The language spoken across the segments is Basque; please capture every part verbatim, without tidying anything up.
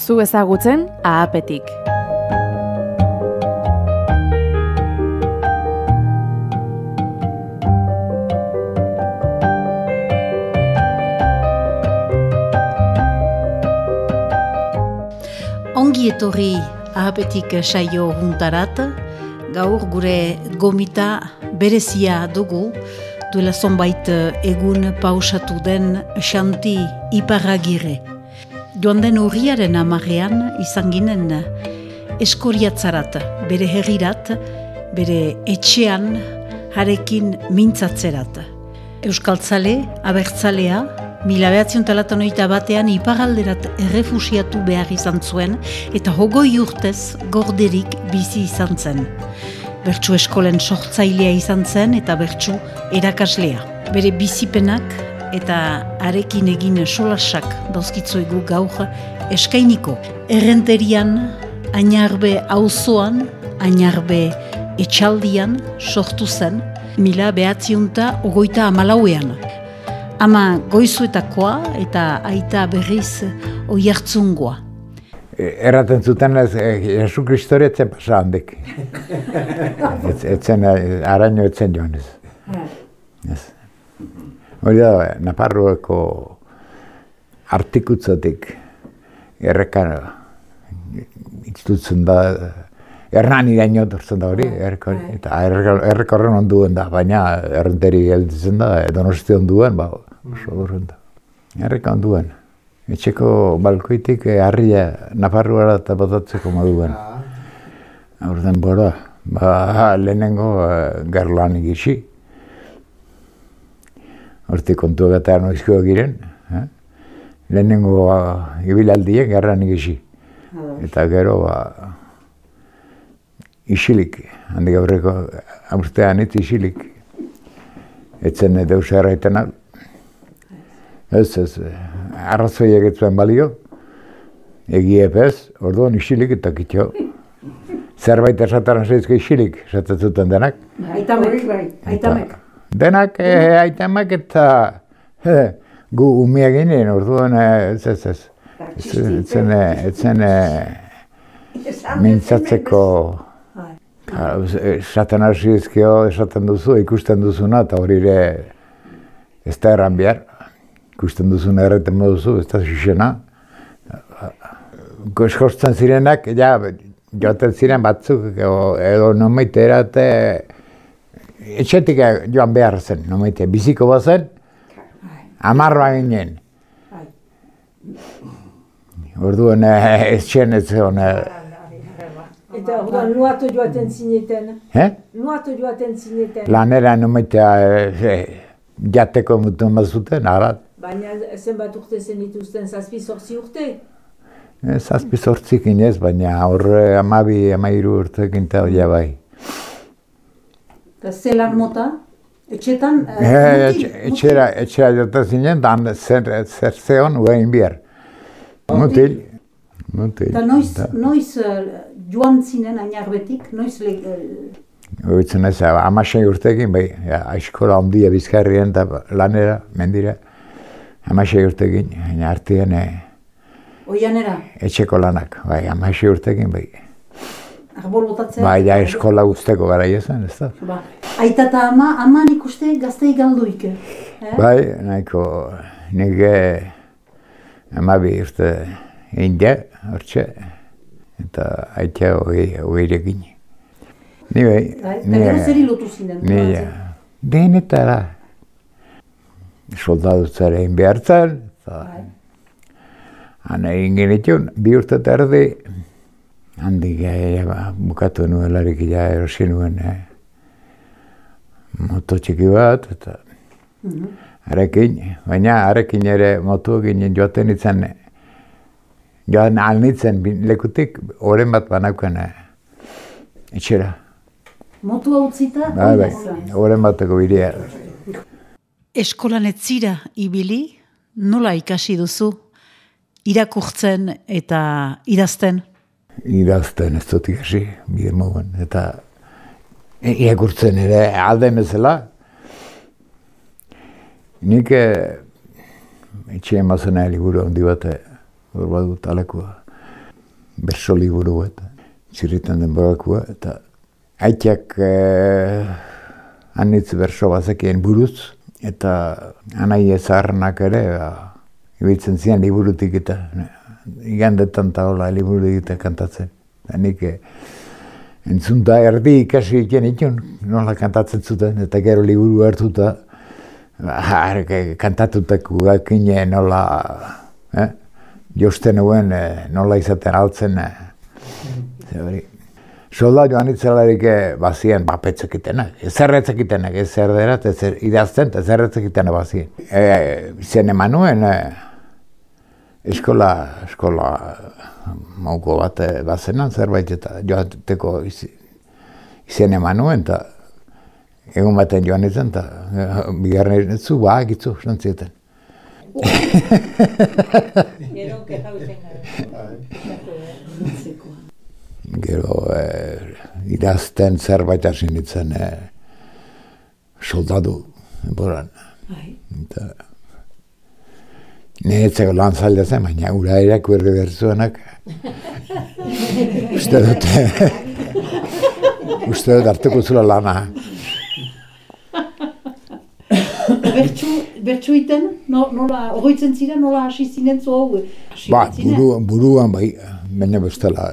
Zu ezagutzen ahapetik. Ongi etorri ahapetik saio juntarat, gaur gure gomita berezia dugu, duela zonbait egun pausatu den Xanti Iparragirre. Joan den urriaren hamarrean izan ginen Eskoriatzarat, bere herrirat, bere etxean harekin mintzatzerat. Euskaltzale, abertzalea, mila behatziehun eta laurogeita batean iparralderat errefusiatu behar izan zuen eta hogoi urtez gorderik bizi izan zen. Bertsu eskolen sortzailea izan zen eta bertsu erakaslea. Bere bizipenak eta harekin egin solasak dauzkitzuegu gaur eskainiko. Errenterian, Añarbe auzoan, Añarbe etxaldian sortu zen, mila behatziehun eta hogeita hamalauean. Ama goizuetakoa eta aita berriz oihartzungoa. Erraten zuten ez, Jesu Kristori etzen pasa handek. Etzen, araño etzen joan ez. Ez. Hori da, Nafarroako artikutzatik errekan itzutzen da, Ernan iraino dortzen da hori, eta errekorren onduen da, baina errenteri gelditzen da, Donosti onduen, ba, oso durren da. Erreka onduen. Etxeko balkoitik harria Nafarroara eta botatzeko moduen. Aurten bora, ba, lehenengo gerlan egisi. Hortik kontuak eta noizkoa giren. Eh? Lehenengo ibilaldiek gerlan egisi. Eta gero, ba, isilik, handik aurreko urtean ez isilik. Etzen deus erraiten al. Ez, ez, arrazoiak ez zuen balio. Egiep ez, orduan isilik eta kitxo. Zerbait esataran zeizko isilik, esaten zuten denak. Aitamek, bai, aitamek. Denak eh, aitamek eta eh, gu umia ginen, orduan ez, ez, ez. Etzen, etzen mintzatzeko esaten arzizkio, esaten duzu, ikusten duzuna, eta hori ere ez da erran behar. Ikusten duzuna erreten moduzu, ez da zuzena. Eskortzen zirenak, ja, joaten ziren batzuk, edo nomeite erate, etxetik joan behar zen, nomeite, biziko bazen, amarroa ginen. Orduan ez txen ez zegoen. Eta orduan nuatu joaten zineten? Eh? Nuatu joaten zineten? Lanera nomaitea jateko mutu mazuten, arat. Baina zenbat urte zen dituzten, zazpi zortzi urte? Zazpi zortzik inez, baina horre amabi, amairu urtekin eta hori bai. Eta zelan mota? Etxetan? Etxera, etxera joaten zinen, dan zer zeon uein bihar. Mutil. Mutil. Eta noiz, noiz joan zinen Añarbetik, noiz le... Oitzen ez, amasei urtekin, bai, eskola ondia Bizkairien eta lanera, mendira. Amasei urtekin, baina artean Oianera? Etxeko lanak, bai, amasei urtekin, bai. Arbol botatzea? Bai, ja, eskola guzteko gara zen, ez da. Ba. Aita eta ama, aman ikuste gaztei galduik. Eh? Bai, nahiko, nire amabi urte india, hortxe, eta aitea hogeirekin. Ni bai, ni... Eta gero zeri lotu zinen? Ni, denetara. Soldadutzara egin behartzen, eta... Han egin genitun, bi urte eta erdi, handik bukatu nuelarik ja erosi nuen moto txiki bat, eta harekin, baina harekin ere motu ginen joaten itzen, joan alnitzen lekutik, oren bat banauken etxera. Motu hau zita? Bai, bai, oren bateko bidea. Eskolan ez zira ibili, nola ikasi duzu? Irakurtzen eta idazten? Idazten ez dut ikasi, bide moguan, eta irakurtzen ere alde bezala. Nik etxe emazena liburu handi bat hor badut alekua. berso liburu eta txirritan denborakua, eta aitak eh, anitz berso bazekien buruz, eta anai ezaharrenak ere, ba, ibiltzen zian liburutik eta igandetan eta hola liburutik eta kantatzen. Eta nik eh, entzunta erdi ikasi iken itun, nola kantatzen zuten, eta gero liburu hartuta, ba, kantatutako gakine nola, eh? josten nuen eh, nola izaten altzen. Eh, Solda joan itzelarik bazien bapetzekitenak, ezerretzekitenak, ez erderat, ez idazten, ezerretzekitenak bazien. E, zen eman nuen, e, eskola, eskola mauko bat bazenan zerbait eta joateko izen eman nuen, eta egun baten joan izan, eta bigarren zu, ba, egitzu, nantzieten. Gero, kexautzen gara. Gero eh, idazten zerbait hasi nintzen eh, soldadu boran. Eta niretzeko lan zaila zen, baina ura irakurri berzuenak uste dut uste dut hartuko zula lana. Bertsu, bertsu iten, no, nola, oroitzen ziren, nola hasi zinen zu hau? Ba, buru, buruan bai, baina bestela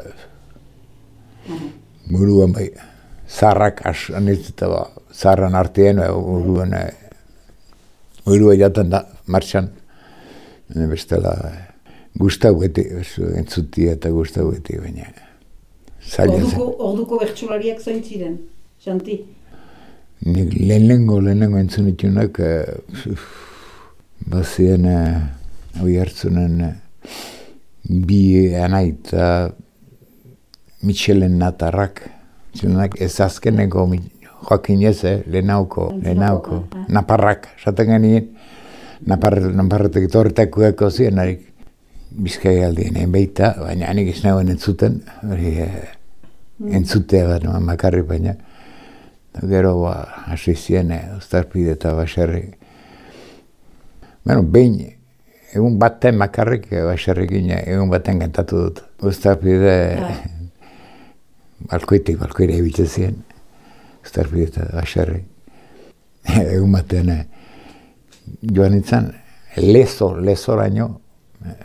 buruan bai, zarrak anitzeta ba, zarran artean, buruan burua jaten da, martxan, bestela gustau beti, entzuti eta gustau beti, baina zaila zen. Orduko bertsulariak zain ziren, Xanti? Nik lehenengo, lehenengo entzunitunak, uh, bazien, hau uh, hartzunen, uh, bi anaita, Michelen Natarrak, zilenak ez azkeneko Joakin ez, eh? lehenauko, lehenauko, Naparrak, esaten genien, Napar, Naparretek torretakueko ziren, harik Bizkai aldien egin beita, baina hanik ez nagoen entzuten, hori eh, entzutea bat makarri baina. Gero ba, hasi zien, eh, Uztarpide eta Baserri. Bueno, behin, egun baten makarrik Baserrikin, egun baten kantatu dut. Uztarpide, balkoitik, balkoire ebitzen ziren, Uztarpide eta Baserri. Egun baten eh, joan nintzen, lezo, lezoraino, eh,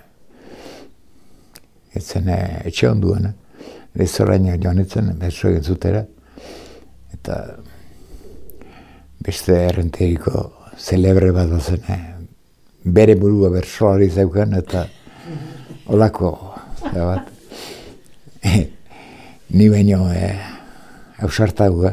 etzen eh, etxe onduan, eh, lezoraino joan nintzen, berso egin zutera, eta beste errenteriko celebre bat bazen, eh, bere burua bersolari zeukan, eta holako, bat, ni baino eh, ausartagoa,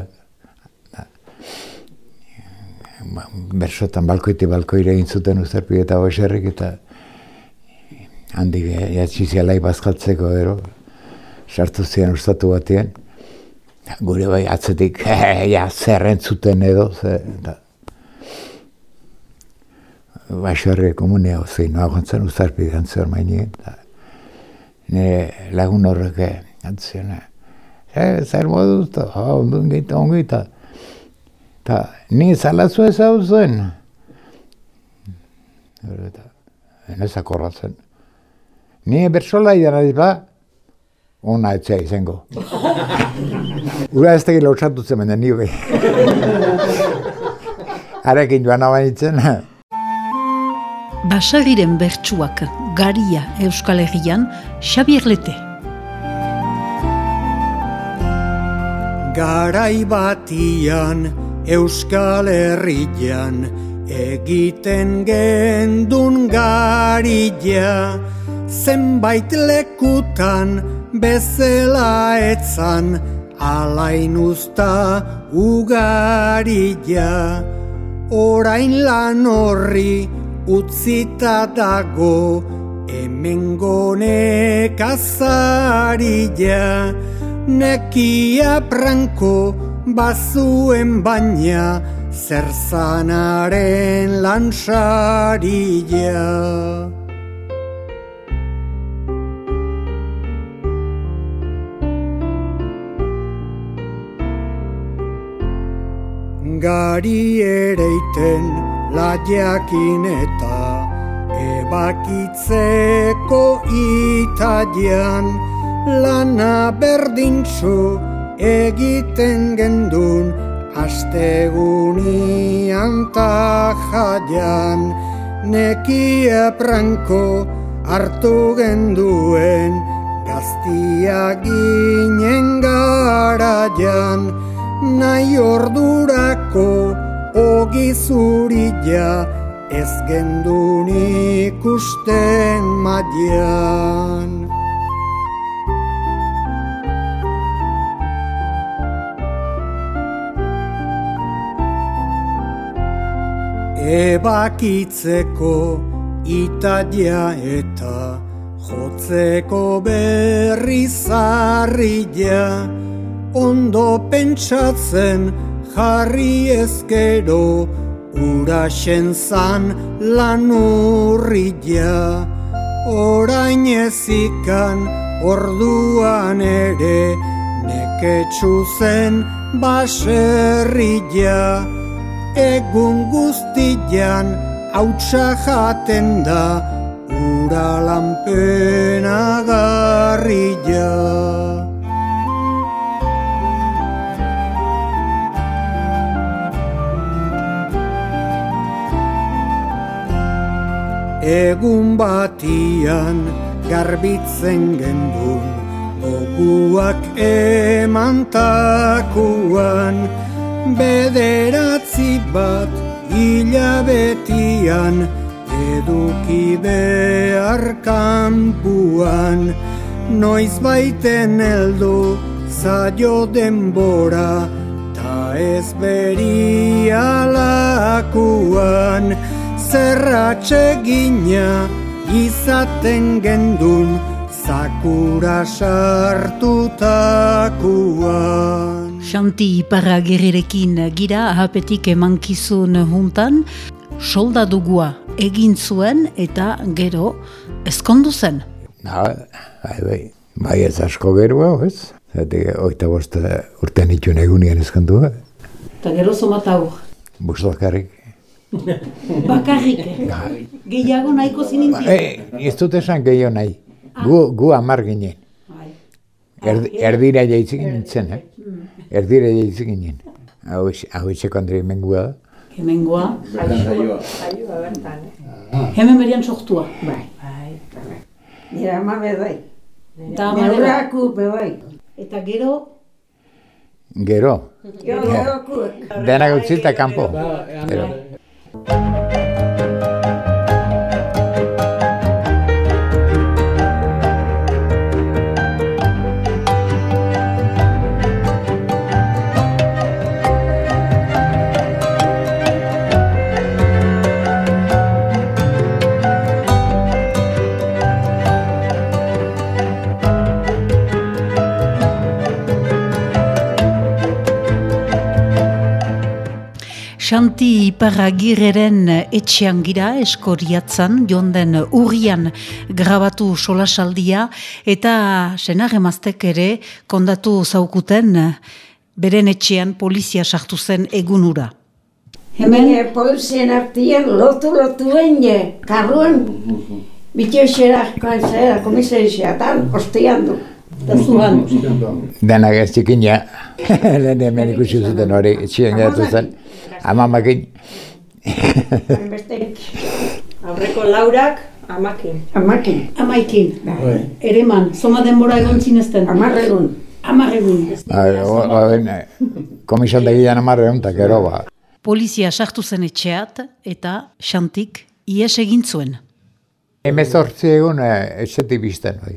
bersotan balkoiti balkoire egin zuten Uztarpide eta Baserrik, eta handik jatxizialai bazkaltzeko ero, sartu ziren ustatu batean, gure bai atzetik ja, zer entzuten edo, ze, eta Baserri komunea zein noa gontzen Uztarpide antzor mainien, eta nire lagun horrek antzien, zer moduz, eta ondun gita, ongu gita, eta ni zalazu ez hau zen. Eta, enezak horratzen. Ni bersola idan adiz ba, ona etzea izango. Ura ez tegin lautsatu zen, baina ni be. Harekin joan abanitzen. Baserriren bertsuak garia Euskal Herrian, Xabier Lete. Garai batian Euskal Herrian egiten gendun garila, zenbait lekutan bezala etzan alain usta ugarila. Orain lan horri utzita dago hemengo nekazarila, nekia pranko bazuen baina zer zanaren lansaria. Gari ereiten laiakin eta ebakitzeko italian, lana berdintxo egiten gendun, astegunian ta jaian, nekia pranko hartu genduen, gaztia ginen garaian, nahi ordurako ogi zurila, ez gendun ikusten maian. Ebakitzeko italia eta jotzeko berri zarria, ondo pentsatzen jarri ezkero, uraxen zan lan urria. Orain ezikan orduan ere, neketsu zen baserria. Egun guztian hautsa jaten da, ura lanpena garria. Egun batian garbitzen gendun, oguak emantakuan, bederatzi bat hilabetian, eduki behar kanpuan, noiz baiten heldu zaio denbora, ta ez berialakuan, zerratxe gina izaten gendun, zakura sartutakuan. Xanti Iparragirrerekin gira ahapetik emankizun juntan, soldadugua egin zuen eta gero ezkondu zen. Na, bai, bai, bai ez asko gerua, ez? Zate, oita bost urtean itxun egunien ezkondu. Eta gero zomat aur. Bustokarrik. Bakarrik, gehiago nahiko zinintik. E, ez dut esan gehiago nahi. Gu, gu amar ginen. Erd, erdira jaitzik nintzen, eh? Erdira jaitzik ginen. Hau etxeko Andrei mengua da. Hemengua. Aioa bertan. Hemen berian sortua. Bai. Nire ama bedai. Eta ama Neuraku bedai. Eta gero, Gero. Gero ku. Denak utzita kanpo. Gero. Xanti Iparragirreren etxean gira Eskoriatzan, jonden urrian grabatu solasaldia eta senar emaztek ere kondatu zaukuten beren etxean polizia sartu zen egunura. Hemen polizien artian lotu-lotuen karruan bitxoxerak zera komisariziatan ostean du. eta zuhan. Denak ez txikina, lehen hemen ikusi zuten hori, etxean geratu zen. Amamakin. Aurreko laurak amakin. Amakin. Amaikin. Ereman, zoma denbora egon zinezten. Amarregun. Amarregun. Komisan dagian amarregun, eta gero ba. Polizia sartu zen etxeat eta Xantik ihes egin zuen. Hemezortzi egun etxetik bizten hori.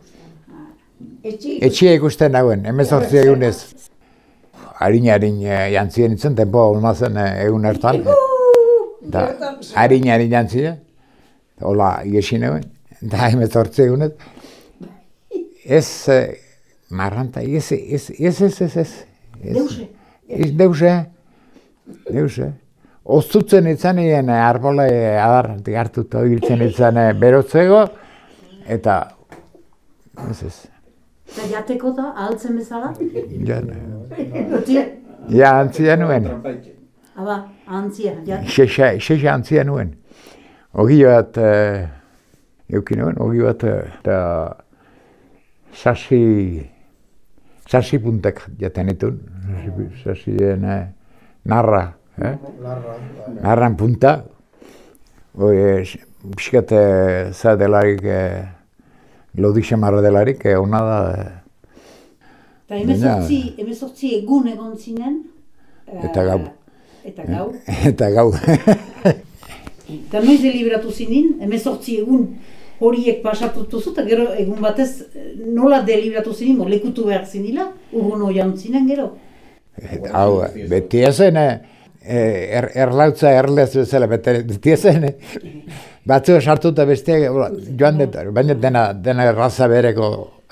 Etxea ikusten nagoen, hemezortzi egunez. Harin-harin jantzien nintzen, tempoa ulmazen egun hartan. Harin-harin jantzien, hola iesin egun, eta hemezortzi egunez. Ez, marranta, ez, ez, ez, ez, ez, ez. Deuse. Ez, deuse. Deuse. Oztutzen itzan egin arbola adarrantik hartuta hiltzen itzan berotzego, eta ez ez. Eta jateko da, ahaltzen bezala? Ja, ja antzia nuen. Aba, antzia, ja. Xexa, xexa antzia nuen. Ogi bat, eukin nuen, ogi bat, eta sasi, sasi puntak jaten ditun, sasien eh, narra, eh? Narran punta, hoi, pixkat za delarik, eh, lodik xamarra delarik, eh, ona da. Eta hemezortzi, hemezortzi egun egon zinen. Eta gau. Eta gau. Eta gau. Eta noiz deliberatu zinin, hemezortzi egun horiek pasatutuzu, eta gero egun batez nola deliberatu zinin, mo lekutu behar zinila, urgun oian zinen gero. Hau, beti ezen, er, erlautza erlez bezala, beti ezen, batzu sartuta besteak, joan dut, baina dena, dena raza bereko.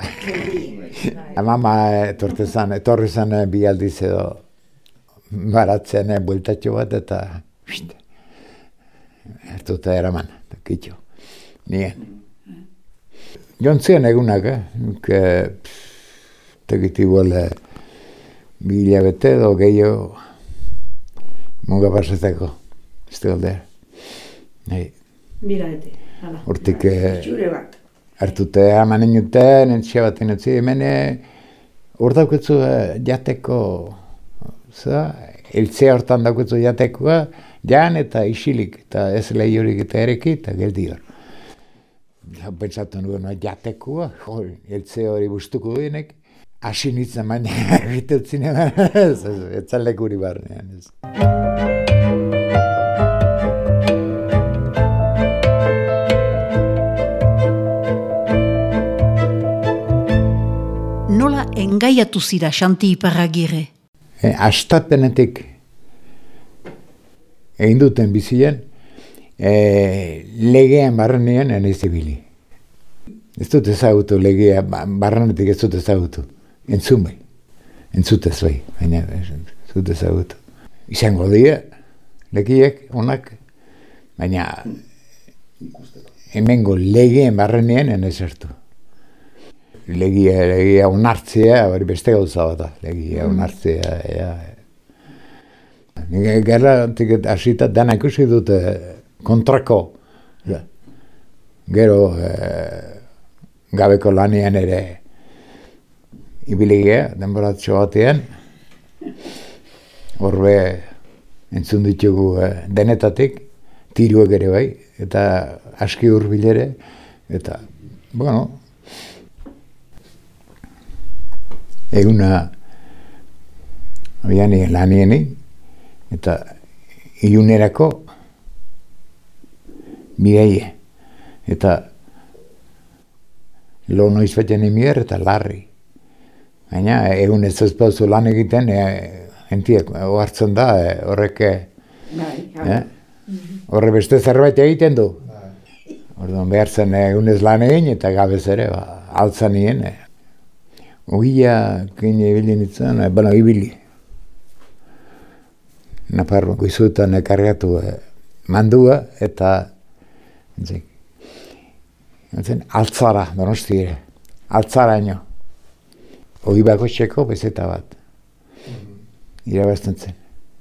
Mama etorri zan, etorri zan bi aldiz edo baratzen bueltatxo bat eta hartuta eraman, kitxo, nien. Joan ziren egunak, eh? Nuk, tegiti igual bi hilabete edo gehiago muga pasateko, ez da galdea. Bira ete, hala. Hortik Txure bat. hartute haman inuten, entxea bat inutzi, hemen hor dauketzu jateko, za, eltzea hortan dauketzu jatekoa, jan eta isilik, eta ez lehiorik eta ereki, eta geldi hor. Pentsatu nuen, jatekoa, eltze hori bustuko duenek, hasi nintzen baina, egitetzen ez, ez zalekuri barnean. Ez. Nola engaiatu zira Xanti Iparragirre? E, Astapenetik egin duten bizien, e, legean barrenean eniz ibili. Ez dut ezagutu legea, barrenetik ez dut ezagutu. Entzun bai, entzutez bai, baina ez dut ezagutu. Izango dira, legiek, onak, baina hemengo legeen barrenean eniz hartu. Legia, legia onartzea, hori beste gauza bat da, legia onartzea, ja. Nik gara, hasita dana ikusi dute kontrako. Ja. Gero, eh, gabeko lanean ere ibiligea, denboratxo batean. Horbe entzun ditugu eh, denetatik, tiruek ere bai, eta aski hurbil ere, eta, bueno, eguna abian lanieni eta ilunerako bideie eta lo noiz baten emier eta larri. Baina egun ez ezpauzu lan egiten, e, entiek ohartzen da, e, horrek e, horre beste zerbait egiten du. Orduan behar zen egun ez lan egin eta gabez ere, ba, altzan nien. E. Ogia kine ibili nintzen, bano ibili. Naparro goizuetan kargatu eh, mandua eta entzik, entzen, altzara, Donostire, altzaraino. Ogi bako txeko bezeta bat. Irabazten zen.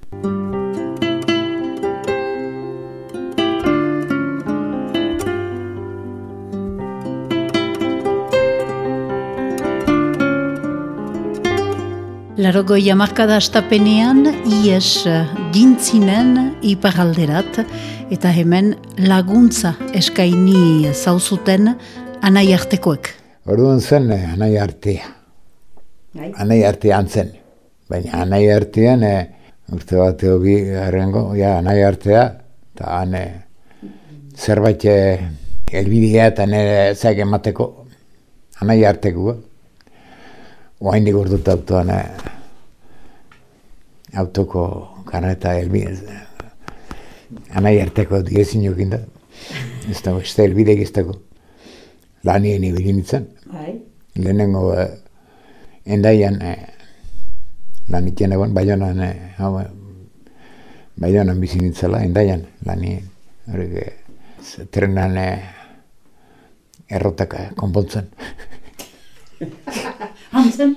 Larogoi hamarkada astapenean, ies dintzinen iparalderat, eta hemen laguntza eskaini zauzuten anai artekoek. Orduan zen anai artea. Anai artean zen. Baina anai artean, e, urte bat hobi garrengo, ja, anai artea, eta han e, zerbait e, elbidea eta nire zaik emateko anai artekoa. Oaindik urduta autoan eh, autoko karreta elbide. Anai arteko diezin jokin da. Ez dago, ez da elbidek ez dago. Lanien ibili nintzen. Lehenengo eh, endaian eh, lan itien egon, Baionan, eh, hau, Baionan bizi nintzela, endaian lanien. Horrek, eh, trenan eh, errotak eh, konpontzen. Hantzen?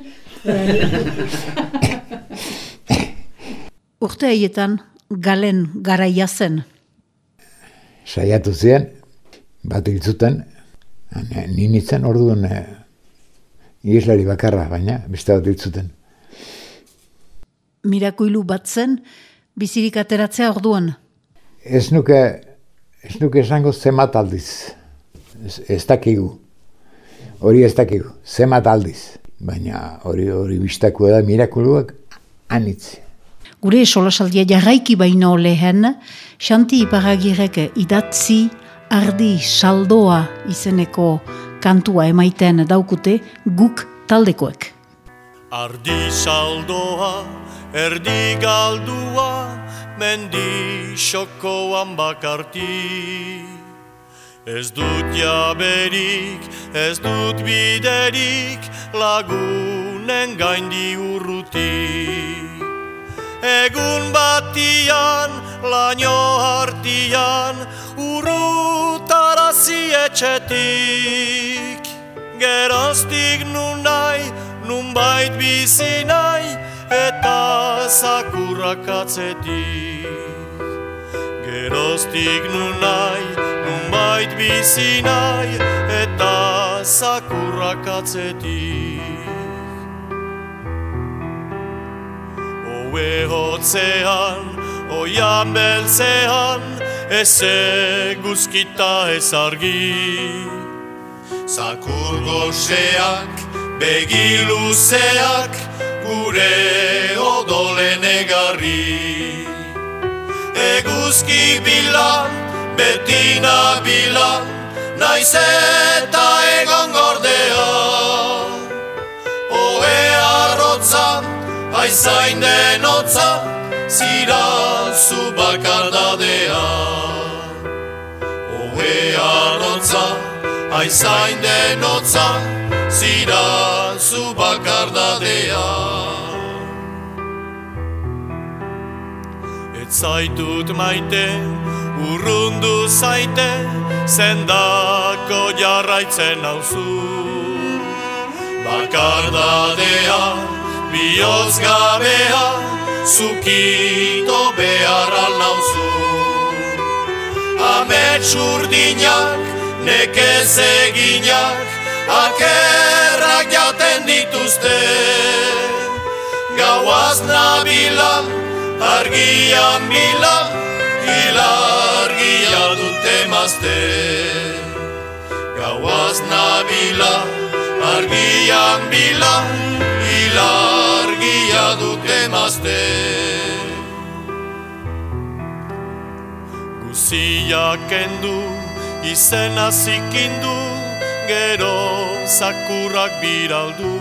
Urte haietan galen garaia zen. Saiatu ziren, bat hiltzuten, ninitzen orduan e, Ieslari bakarra, baina beste bat ditzuten. Mirakuilu bat zen, bizirik ateratzea orduan. Ez nuke, ez nuke esango zemat aldiz. Ez, ez dakigu. Hori ez dakigu, zemat aldiz. Baina hori hori biztako da mirakuluak anitz. Gure solasaldia jarraiki baino lehen, Xanti Iparagirek idatzi ardi saldoa izeneko kantua emaiten daukute guk taldekoek. Ardi saldoa, erdi galdua, mendi xokoan bakarti. Ez dut jaberik, ez dut biderik, lagunen gaindi urruti. Egun batian, laino hartian, urrutarazi etxetik. Geroztik nun nahi, nun bait bizi nahi, eta zakurrak atzetik. Geroztik nun nahi, nun bait bizi nahi, eta zakurrak atzetik. Oe hotzean, oian beltzean, ez eguzkita ez argi. Zakur goseak, begi luzeak, gure odolen egarri. Eguzki bilan, betina bilan, naiz eta egon gordea. Oe arrotzan, aizain denotza, zira zu bakardadea. Oe arrotza, aizain denotza, zira zu bakardadea. Ez zaitut maite, urrundu zaite, zendako jarraitzen nauzu. Bakardadea, bihotz gabea, zukito behar alnauzu. Amets urdinak, nekez eginak, akerrak jaten dituzte. Gauaz nabila, argian bila, ilargia dute mazte. Gauaz nabila, argian bila, ilargia dute mazte. Guziak kendu, izena zikindu, gero zakurrak biraldu.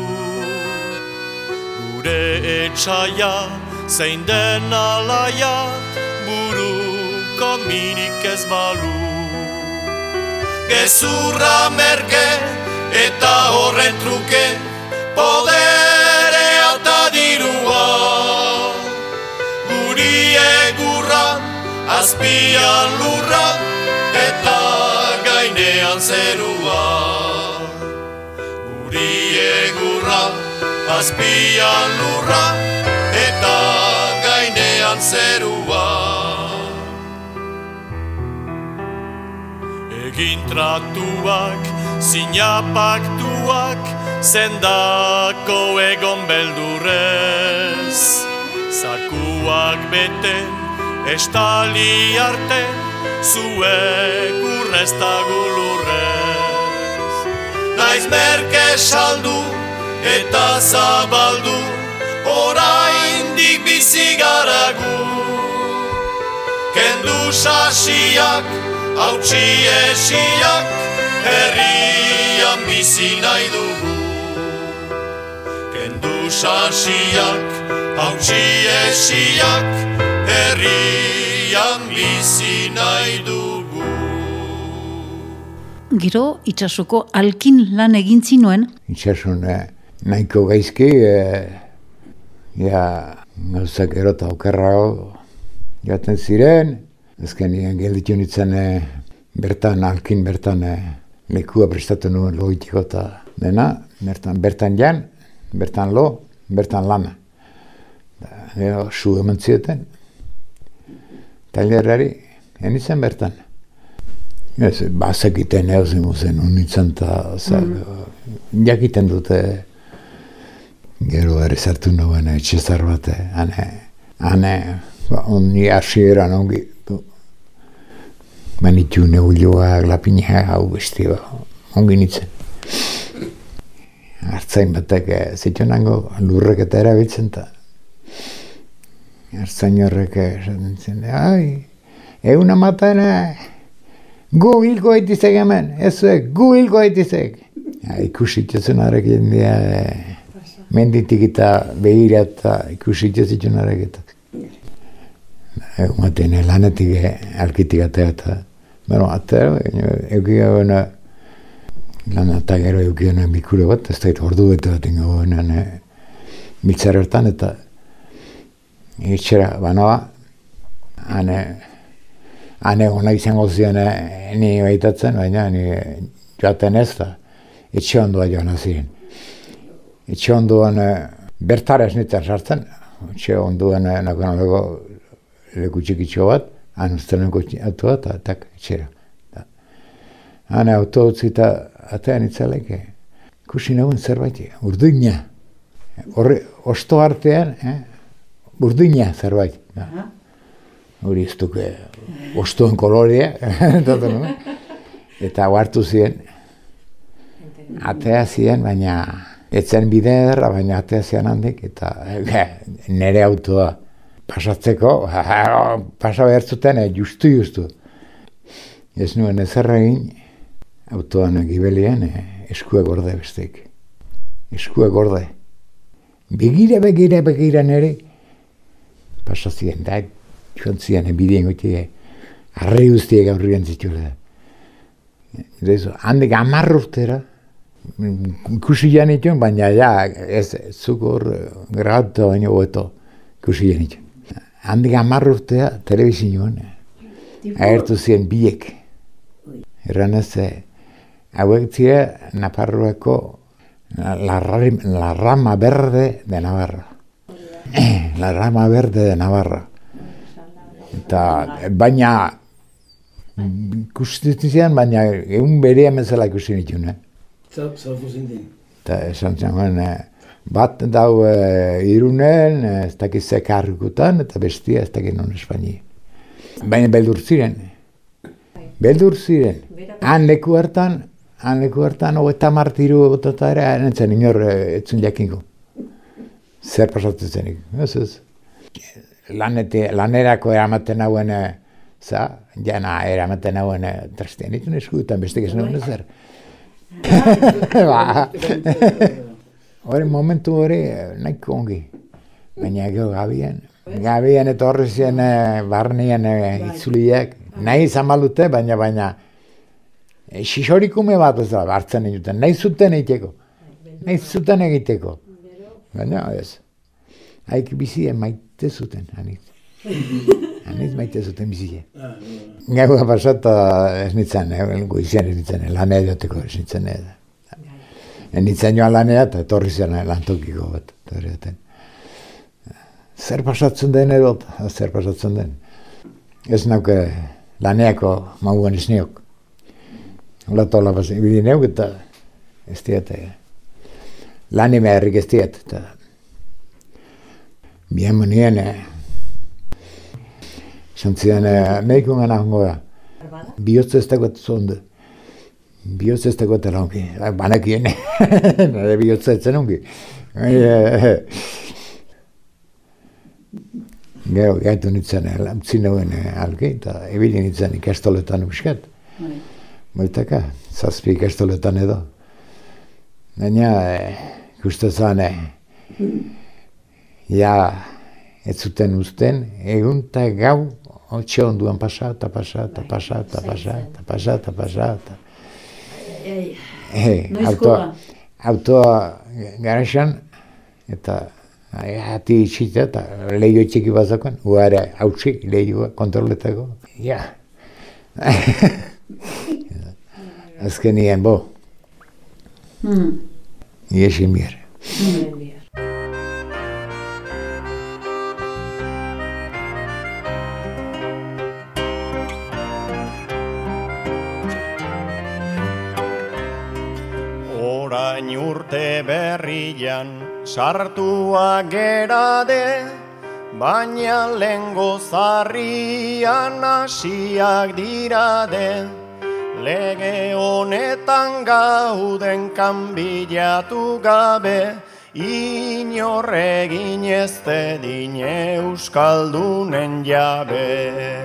Gure etxaia, zein den alaia, buruko minik ez balu. Gezurra merke, eta horren truke, poderea eta dirua. Guri egurra, azpian lurra, eta gainean zerua. Guri egurra, azpian lurra, eta gainean zerua. Egin tratuak, sinapaktuak, zendako egon beldurrez. Zakuak bete, estali arte, zuek urrezta gulurrez. Naiz merke saldu eta zabaldu, oraindik bizi garagu. Kendu sasiak, hautsi esiak, herrian bizi nahi dugu. Kendu sasiak, hautsi esiak, herrian bizi nahi dugu. Gero, itsasoko alkin lan egin zinuen? Itsasun eh, nahiko gaizki, eh, ja, gauzak erota okerrago jaten ziren, azkenean gelditu nintzen eh, bertan, alkin bertan eh, lekua prestatu nuen logitiko eta dena, bertan, bertan jan, bertan lo, bertan lana. Gero, su eman zieten, tailerrari, enitzen bertan. Ez, bazakiten eozen muzen unitzen eta mm. jakiten dute Gero ere sartu nuen etxe zar bate, hane, hane, ba, ondi hasieran ongi, manitu nebuloak, lapinak, hau besti, ba, ongi nintzen. Artzain batek zituen lurrek eta erabiltzen, eta artzain horrek esaten zen, ai, egun amaten, gu hilko haitizek hemen, ezuek, gu hilko haitizek. Ja, ikusitzen horrek jendea, menditik eta behira eta ikusitzen zituen horrek eta. Egun baten lanetik alkitik atea eta, bueno, atea, eukik gana, lan eta gero eukik gana mikure bat, ez da ordu bete bat ingo gana biltzar hortan eta itxera, banoa, hane, hane gona izango ziren ni baitatzen, baina ni joaten ez da, etxe ondoa joan ziren. Etxe ondoan bertara ez nintzen sartzen, etxe ondoan nakoan lego leku txikitxo bat, han ustelenko auto bat, eta etxera. Hane auto utzi eta atean itzaleke, ikusi nagoen zerbait, urduina. Horre, osto artean, eh? Urduina zerbait. Hori ez duke, ostoen kolorea, eta hartu ziren, atea ziren, baina etzen biderra, baina atea ziren handik, eta nire autoa pasatzeko, pasa behar zuten, justu-justu. Ez nuen ezer egin, autoan gibelien, eskue gorde bestek. Eskue gorde. Begire, begire, begire nire, pasazien, da, jontzian, bideen goiti, arre guztiek aurrian zitula. Handik amarr urtera, ikusi janituen, baina ja, ez, zukur, grabatu baino goeto, ikusi janituen. Handik amarr urtea, telebizioan, agertu ziren biek. Erran ez, hauek zire Nafarroako la, la rama verde de Navarra. La rama verde de Navarra. Eta baina ikusten ziren, baina egun bere emezela ikusi nituen. Zalfu zinten? Eta esan zen, bat dau Irunen, ez dakit zekarrikutan, eta bestia ez dakit non Espainia. Baina beldur ziren. Beldur ziren. Han leku hartan, han leku hartan, hogeita martiru botata ere, nintzen inor etzun jakinko. Zer pasatzen zenik, ez ez. Lanete, lanerako eramaten hauen, za, jana eramaten hauen trastean ditun eskuetan, bestek ez nagoen zer. Hori momentu hori nahiko ongi, baina gero gabian. Gabian eta horri ziren barnean itzuliak, nahi izan balute, baina baina xixorikume bat ez da, hartzen egiten, nahi zuten egiteko, nahi zuten egiteko. Baina ez, haik bizien maite zuten, anitz. Anitz maite zuten bizien. Gaua pasata ez nintzen, goizian ez nintzen, lan edoteko ez nintzen edo. Ez nintzen joan lanea eta etorri zen lantokiko bat. Zer pasatzen den edo, zer pasatzen den. Ez nauke laneako mauan ez niok. Ola tola pasen, ibili neuk eta ez diat. Lan eme herrik ez diat. Bien monien, santzidan medikun gana hongo da. Bihotz ez dagoet zondu. Bihotz ez dagoet ongi. Banakien, nire bihotz ez zen ongi. Gero, gaitu nintzen, utzi nauen alki, eta ebili nintzen ikastoletan uskat. Moitaka, zazpi ikastoletan edo. Baina, ikustezan, ja, ez zuten uzten, egun eta gau, otxe onduan pasa, eta pasa, eta pasa, eta pasa, eta pasa, eta pasa, eta... Autoa, autoa garaxan, eta hati itxita, eta lehio txiki bazakoan, uare hautsi, lehioa kontroletako, ja. Azkenien, bo. Iesin bier. Orain urte berrian Sartua gerade, baina lengo zarrian hasiak dirade. Lege honetan gauden kanbilatu gabe, inor egin ez dedin euskaldunen jabe.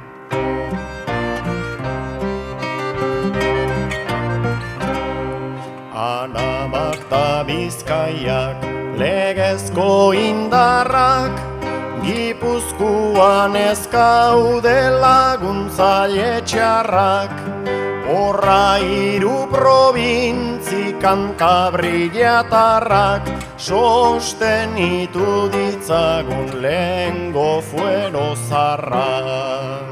Arabak eta Bizkaiak legezko indarrak, Gipuzkoan ez gaude laguntzaile txarrak. Horra hiru probintzi kantabriatarrak, sostenitu ditzagun lehengo fuero zarrak.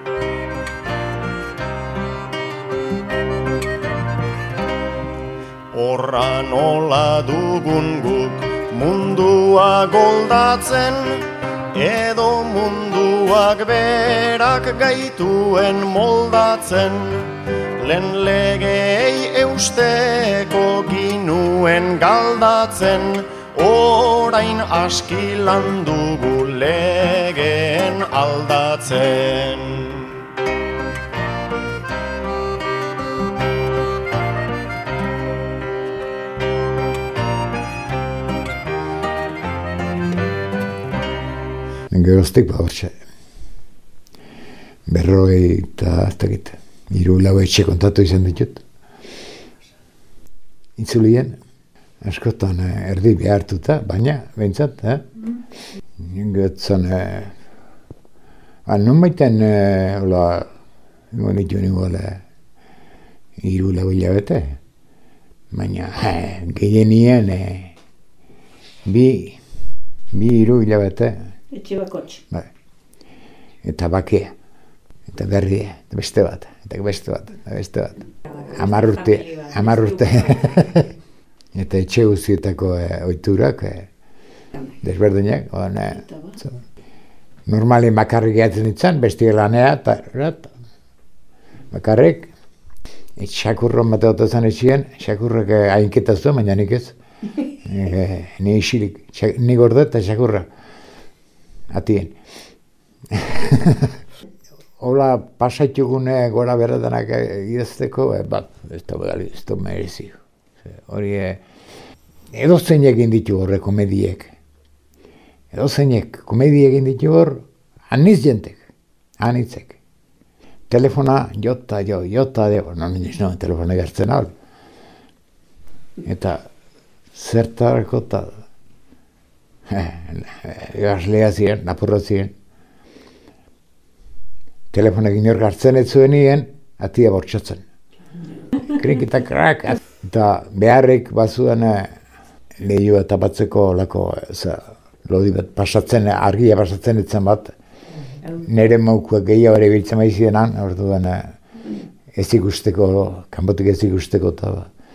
Horra nola dugun guk mundua goldatzen, edo munduak berak gaituen moldatzen. Lehen legei eusteko ginuen galdatzen, orain aski lan dugu legeen aldatzen. Geroztik ba hortxe, berrogei eta aztakit, hiru lau etxe kontatu izan ditut. Itzulien, askotan erdi behartuta, baina, behintzat, eh? Gotzen, non baiten, hola, ingo nitu niguela, hiru lau hilabete, baina, gehienien, bi, bi hiru hilabete, etxe bakotx. Bai. Eta bakea, eta berria, eta beste bat, eta beste bat, eta beste bat. Hamar urte, hamar urte. Eta etxe guztietako eh, oiturak, eh, desberdinak. On, eh, so, normali makarrik gehatzen ditzen, beste lanea, eta rat, makarrik. Etxakurron bat egotu zen etxean, etxakurrak eh, hainketa zuen, baina nik ez. eh, ni isilik, ni gordo eta etxakurra. Atien. Hola, pasaitugune gora berretanak idazteko, eh, bat, ez da bedali, ez da merezi. Hori, eh, edo zeinek egin ditu horre komediek. Edo zeinek komediek egin ditu hor, aniz jentek, anitzek. Telefona, jota, jo, jota, jo, no, niz, no, telefona gertzen hau. Eta, zertarako eta, gazlea ziren, napurra ziren. Telefonek inor gartzen ez zuen nien, atia bortxatzen. Krik eta krak. Eta beharrik bazuan lehioa tapatzeko lako, lodi bat pasatzen, argia pasatzen etzen bat. Nere maukuak gehiago ere biltzen maizienan, orduan ez ikusteko, kanpotik ez ikusteko eta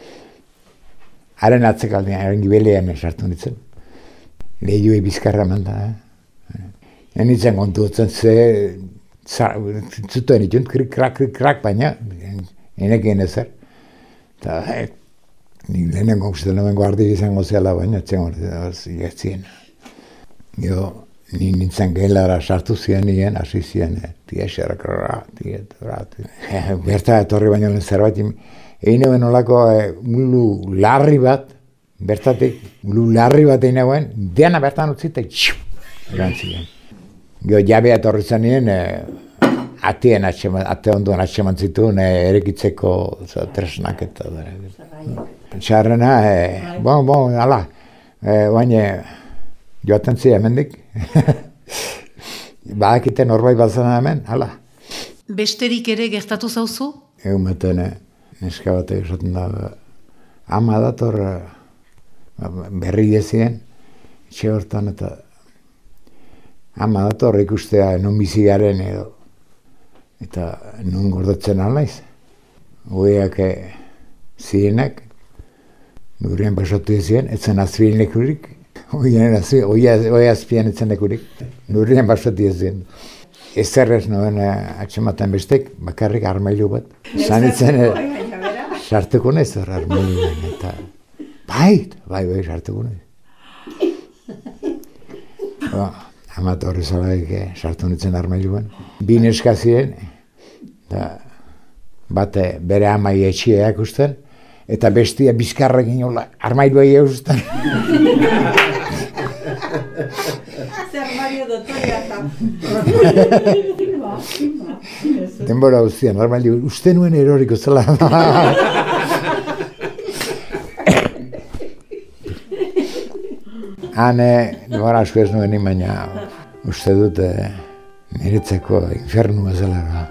haren atzekaldean, haren gibelean esartu nintzen. Lehioa bizkarra manda. Eh? Nintzen kontuatzen ze, zutuen itun, krik, krak, krik, krak, baina enekien ezer. Eta nik lehenengo uste lehenengo guardi izango zela, baina etzen horretzen. Gero, ni nintzen gehilara sartu ziren nien, hasi ziren, tia xerrak, tia, tia, berta etorri baino lehen zerbait, egin egin olako mulu larri bat, bertatik, mulu larri bat egin egin, deana bertan utzita, txiu, erantzien. Gero, jabea etorri zen nien, atien atxeman, ate onduan atxeman zituen, erekitzeko tresnak eta dara. Txarrena, bon, bon, ala, baina, joaten zi hemendik. Badakite norbait bazena hemen, hala. Besterik ere gertatu zauzu? Egun beten, neska batek esaten da, ama dator berri dezien, etxe hortan eta ama dator ikustea non bizi garen edo, eta non gordetzen alaiz. Oiak zirenak, nurien pasatu dezien, etzen azpien lekurik, Oia azpian etzen lekurik, nurrien basati ez zen. Ezerrez noen atxematen bestek, bakarrik armailu bat. Zanitzen, sartuko nez hor armailu bat. Eta, bai, bai, bai, sartuko nez. Ba, amat horri zalaik sartu nintzen armailuan. Bi neskazien, eta bate bere amai etxieak usten, eta bestia bizkarrekin hola, armailuai eusten. Zer Mario dotoria eta. Denbora guztian, armailu, uste nuen eroriko zela. Hane, denbora asko ez nuen baina uste dut niretzeko infernua zela.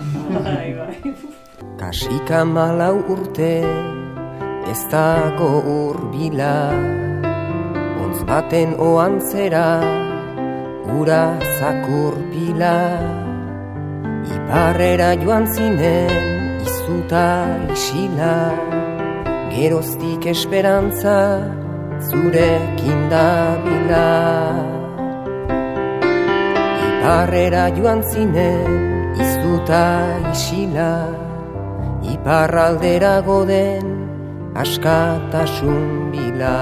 Kasika malau urte ez dago urbila, ontz baten oantzera ura zakurpila. Iparrera joan zinen izuta isila, geroztik esperantza zurekin dabila. Iparrera joan zinen izuta isila, iparraldera goden askatasun bila.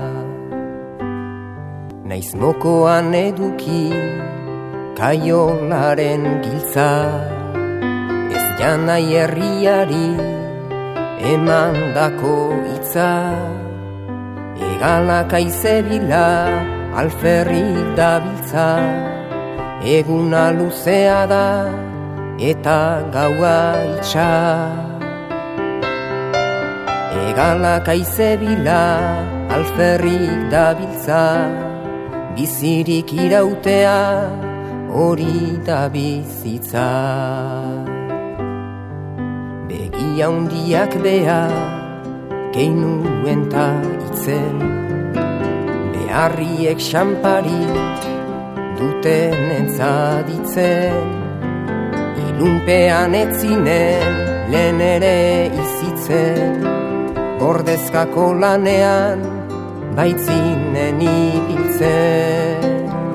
Naiz mokoan eduki kaiolaren giltza, ez janai herriari emandako hitza. Egalak aizebila alferrik dabiltza, eguna luzea da eta gaua itxa. Egalak aizebila alferrik dabiltza, bizirik irautea hori da bizitza. Begia hundiak bea keinuen ta itzen, beharriek xampari duten entzaditzen. Ilunpean etzinen lehen ere izitzen, gordezkako lanean baitzinen ibiltzen.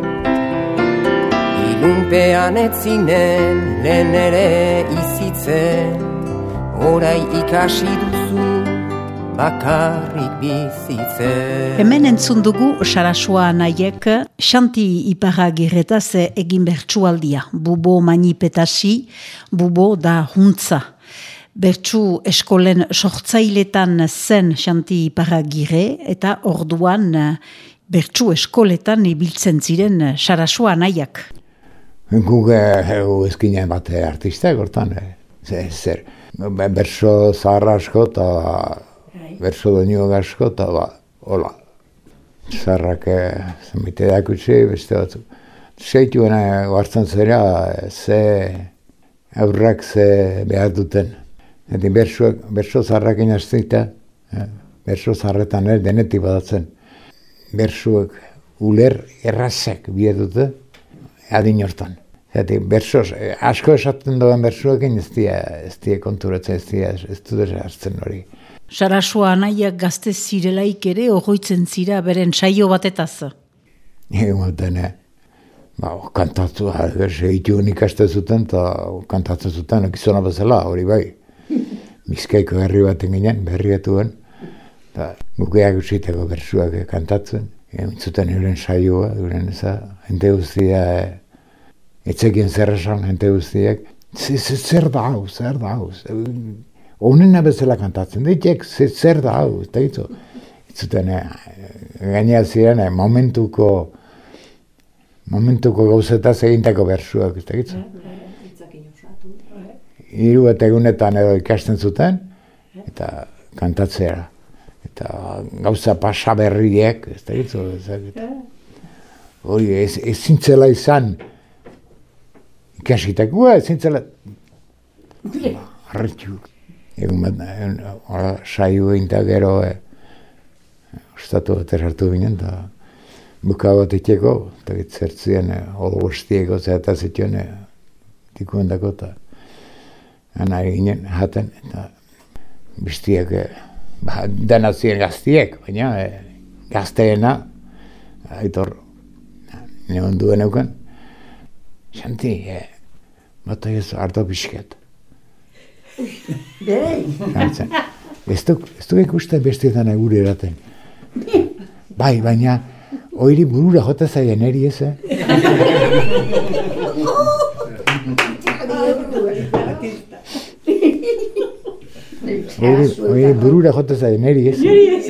Ilunpean etzinen lehen ere izitzen, orai ikasi duzu bakarrik bizitzen. Hemen entzun dugu Sarasua anaiek Xanti Iparragirretaz egin bertsualdia. Bubo manipetasi, bubo da huntza. Bertsu eskolen sortzailetan zen Xanti Iparragirre eta orduan bertsu eskoletan ibiltzen ziren Sarasua anaiak. Guk ezkinen bat artistak hortan, zer, berso zaharra asko eta berso doinuak asko eta ba, hola, zaharrak zenbite dakutsi, beste batzuk. Zeituen hartzen zera, ze aurrak ze behar duten. Eta berso zaharrak inaztita, berso zaharretan ere denetik badatzen. Bersuak uler errazak bide dute, adin hortan. Eta berso, asko esaten duen bersuekin ez die konturatzen, ez die ez dut hartzen hori. Sarasua anaiak gazte zirelaik ere ogoitzen zira beren saio batetaz. Egun baten, ba, kantatu, segituen ikaste zuten, eta kantatzen zuten, gizona bezala, hori bai. Bizkaiko herri baten ginen, berriatuen, eta gukeak usiteko bersuak kantatzen, entzuten euren saioa, euren eza, jente guztia, etzekien zer esan, jente guztiak, zer da hau, zer da hau, honena bezala kantatzen, ditek zer da hau, eta hitzu, itzuten, gainea ziren, momentuko, momentuko gauzetaz egintako bersuak, eta hitzu. Hiru eta egunetan edo ikasten zuten, eta kantatzera. Eta gauza pasa berriek, ez da hitzu, hori, ez zintzela izan, ikasitako, ez zintzela, harritxuk. Egun bat, hola, saio eginta gero, ostatu bat erartu ginen, eta buka bat iteko, eta zertzien, holo bostieko, eta zituen, tikuen dako, eta ana eginen jaten, eta biztiek, ba, dena ziren gaztiek, baina gazteena, aitor, neon duen euken, Xanti, bata ez hartu pixket. Ez du ikusten bestietan egure eraten. Bai, baina Oiri burura jota zaien eri ez, eh? Oiri burura jota zaien eri ez.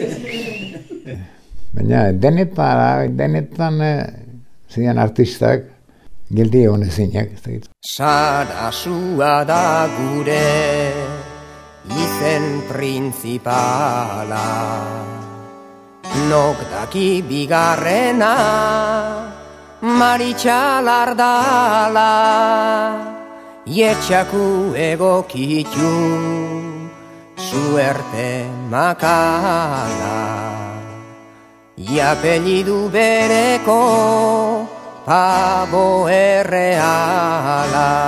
Baina denetan, denetan ziren artistak geldi egon ezinak. Sarasua da gure izen printzipala. Nok daki bigarrena maritxalar dala, jetxaku egokitu suerte makala. Iapellidu bereko pavo erreala.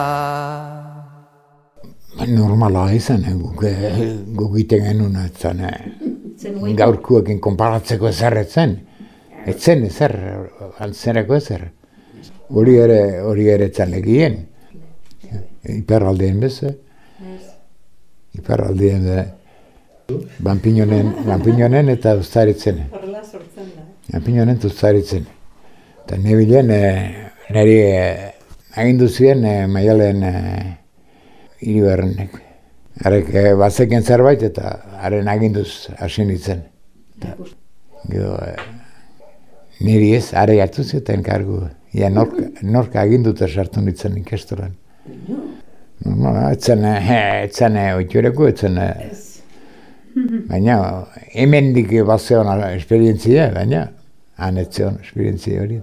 Normala izan, guk egiten genuen etzen, gaurkuekin konparatzeko ezer etzen. Etzen ezer, altzerako ezer. Hori ere, hori ere etzen legien. Iperraldeen beze. Iperraldeen beze. Banpinonen, banpinonen eta ustaritzen. Banpinonen eta ustaritzen. Eta nebilen, niri agindu ziren maialen Iribarrenek. Harek bazeken zerbait eta haren aginduz hasi nintzen. Gero, niri ez, are hartu zioten kargu. Ia nork, nork aginduta sartu nintzen ikestoran. Normala, etzen, etzen oitureko, etzen... Baina, hemendik bazeon esperientzia, baina, han etzeon esperientzia hori.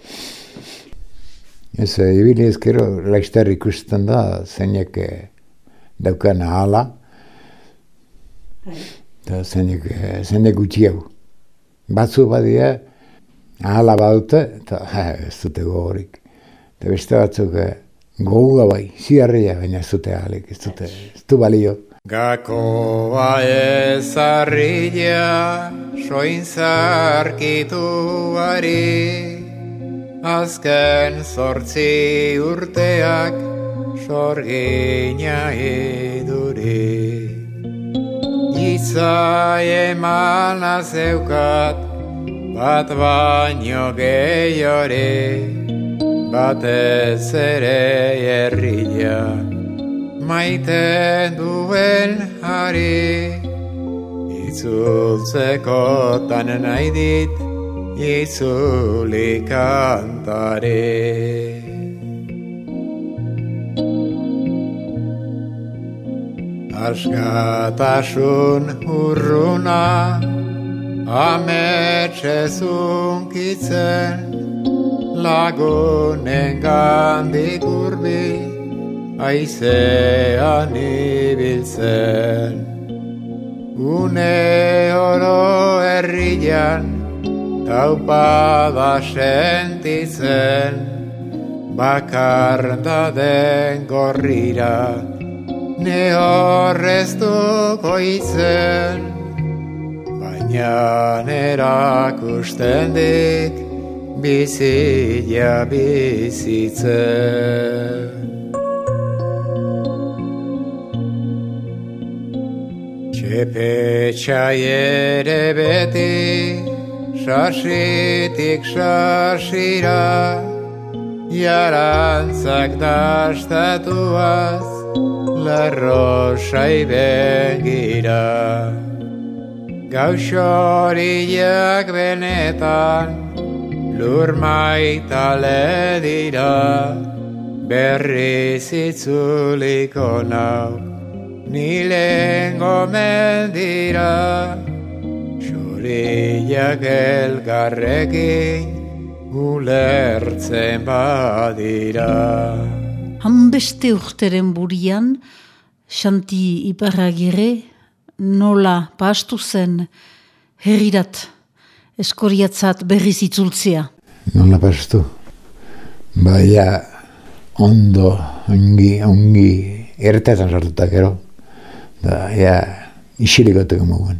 Ez, ibili ezkero, laizter ikusten da, zeinek daukan ahala, eta zeinek, zeinek gutxiago. Batzu badia, ahala badute, eta ez dute gogorik. Eta beste batzuk gogoa bai, ziarria, baina ez dute ahalik, ez dute, ez du balio. Gakoa ezarria, soin zarkituari, azken zortzi urteak, sorgina eduri. Giza emana zeukat, bat baino gehiore, batez ere herria. Maite duen hari, itzultzekotan nahi dit, itzuli kantare. Askatasun urruna, ametxe zunkitzen, lagunen gandik urbi, aizean ibiltzen. Une oro herrian, taupada sentitzen, bakar da den gorrira, ne horreztuko izen, baina erakusten dik, bizia bizitzen. Txepetxai ere beti, sasitik sasira, jarantzak dastatuaz, lerrosai begira. Gauxoriak benetan, lur maitale dira, berriz itzuliko nau. Nilen gomen dira, xoriak elgarrekin ulertzen badira. Hanbeste urteren burian, Xanti Iparragirre nola pastu zen herrirat eskoriatzat berriz itzultzea. Nola pastu? Baina ondo, ongi, ongi, erretetan sartutak ero. Da, ja, isilikoteko mogun.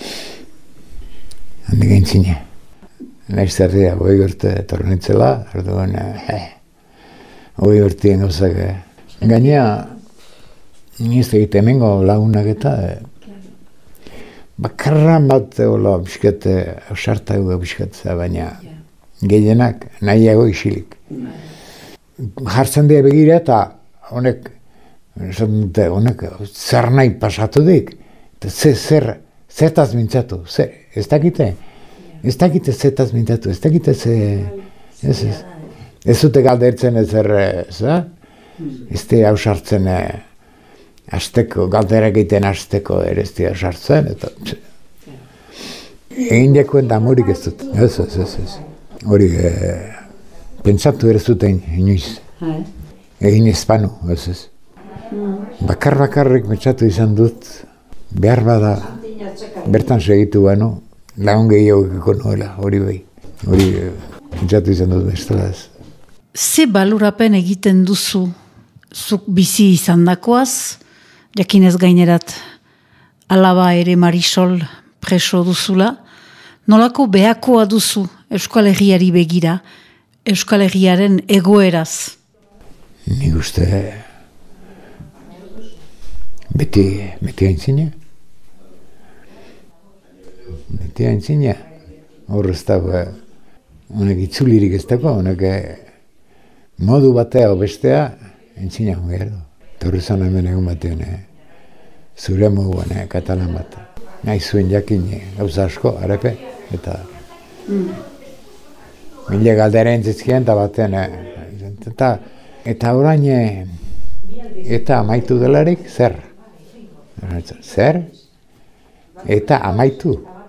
Handik aintzine. Naiz zerria, hoi urte tornitzela, orduan, eh, hoi urtien gauzak. Gainea, nizte egite hemengo lagunak eta, bakarran bat hola bisket, ausartago bisket, baina gehienak nahiago isilik. Jartzen dira begira eta honek, honek zer nahi pasatu dik, eta zer, zer, zertaz mintzatu, zer, ez dakite, ez dakite zertaz mintzatu, ez dakite ze, ez ez, ez dute galdertzen ez er, ez da? Ez dira ausartzen, azteko, galdera egiten azteko ere ez dira ausartzen, eta egin dekuen da morik ez dut, ez ez, ez ez, hori, pentsatu ere zuten inoiz, egin espanu, ez ez. Bakar bakarrik pentsatu izan dut, behar bada, bertan segitu bano, lagun gehiagokiko noela, hori bai, hori pentsatu izan dut bestelaz. Ze balurapen egiten duzu, zuk bizi izan dakoaz, jakinez gainerat, alaba ere Marisol preso duzula, nolako behakoa duzu Euskal Herriari begira, Euskal Herriaren egoeraz? Nik uste beti, beti aintzina. Beti aintzina. Hor ez dago, honek itzulirik ez dago, honek modu batea o bestea aintzina behar du. Torri zan hemen egun batean, zure moguan, katalan bat. Nahi zuen jakin gauza asko, arepe, eta mila galdera entzizkien, eta batean, eta, eta orain, eta amaitu delarik, zer? Zer? Eta amaitu.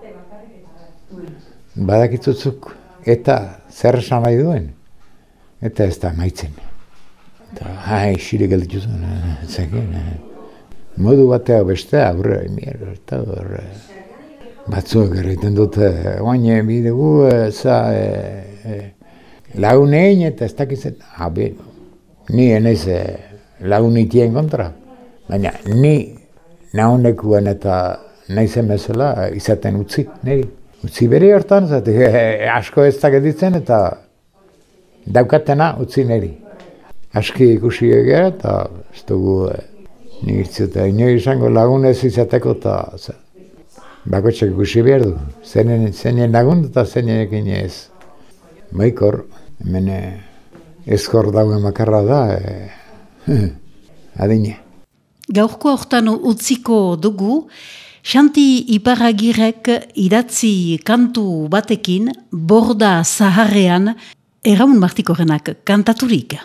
Badakitzutzuk, eta zer esan nahi duen? Eta ez da amaitzen. Eta, hai, xire gelditu zuen, zekin. Modu batea bestea, aurre, mierda, eta aurre. Batzuak erraiten dute, oain bidegu, za, lagunein eta ez dakitzen, habe, ni enez lagunitien kontra, baina ni naunekuen eta naizen bezala izaten utzi, niri. Utzi beri hortan, zati, asko ez daketitzen eta daukatena utzi niri. Aski ikusi egera eta ez dugu nirtzu eta ino izango lagunez izateko eta bakotxak ikusi behar du, zeinen lagun eta zeinenekin ez. Baikor, hemen ezkor dauen makarra da, e, adine. Gaurko hortan utziko dugu, Xanti Iparragirrek idatzi kantu batekin, borda zaharrean, Erramun Martikorenak kantaturik.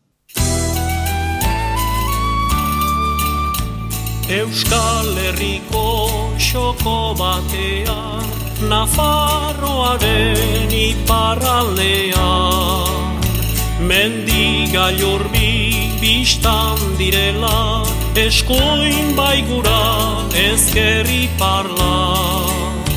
Euskal Herriko xoko batean, Nafarroaren iparraldean, mendi gailur bi bistan direla, eskuin baigura ezker iparla.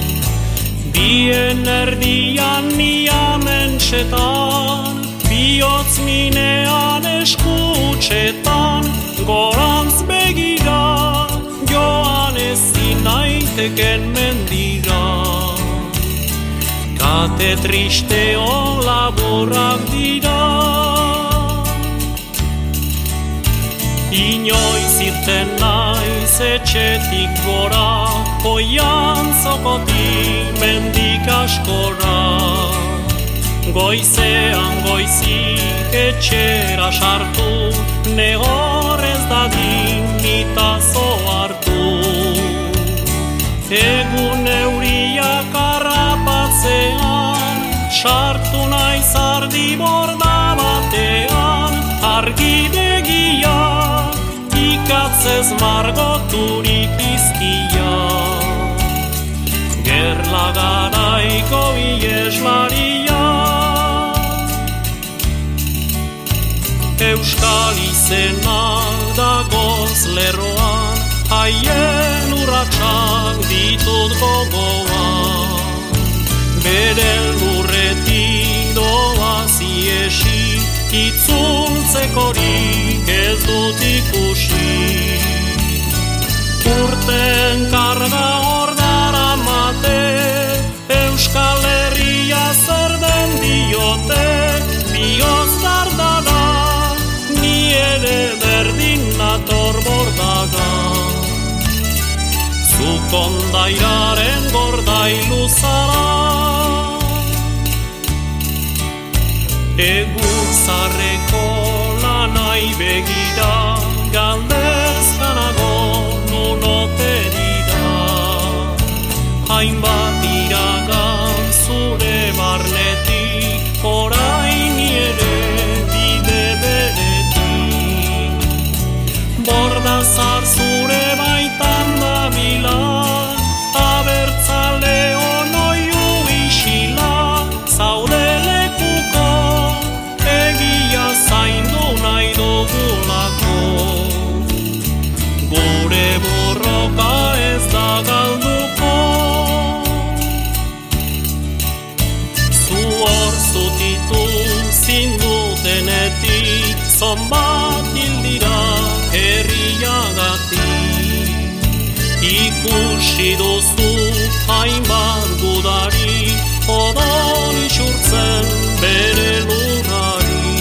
Bien erdian niamen txetan, bihotz minean eskutxetan, gorantz begira, joan ezin naiteken mendira. Kate tristeo laburrak dira, inoiz irten naiz etxetik gora, oian zokotik mendik askora. Goizean goizik etxera sartu, ne horrez dadin nitazo hartu. Egun euriak harrapatzean, sartu naiz ardi borda batean, argi begia, ikatzez margoturik izkia. Gerla garaiko ieslaria, Euskal izenak dagoz lerroan, haien urratsak ditut gogoan. Bere lurretik doaz iesi, itzultzekorik ez dut ikusi. Urten karga hor daramate, Euskal Herria zer den diote, bihotz dardara, ni ere berdin nator bordaga. Zuk ondairaren zara. Egun zarreko lanai begira, galdezkanago nunote dira. Hainbat iragan zure barnetik, orain ere bide beretik. Bordazar zure baitan da bila, abertzale onoiu isila, zaude lekuko, egia zaindu nahi dugulako. Gure borroka ez da galduko. Zu hor zutitu zindutenetik, zonbat hildira herriagatik. Ikusi duzu hainbat gudari, odol isurtzen bere lurrari.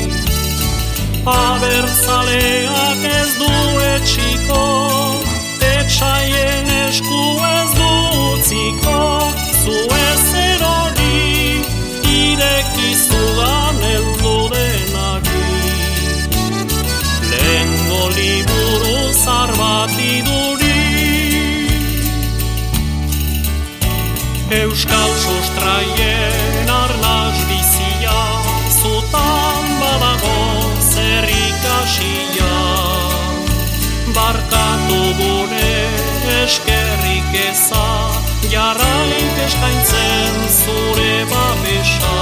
Abertzaleak ez du etxiko, etxaien esku ez du utziko, zu ez erori, irekizudan heldu denari. Lehengo liburu zar bat iduri, Euskal sustraien arnaz bizia, zutan badago zer ikasia. Barkatu gure eskerrik eza, jarraik eskaintzen zure babesa.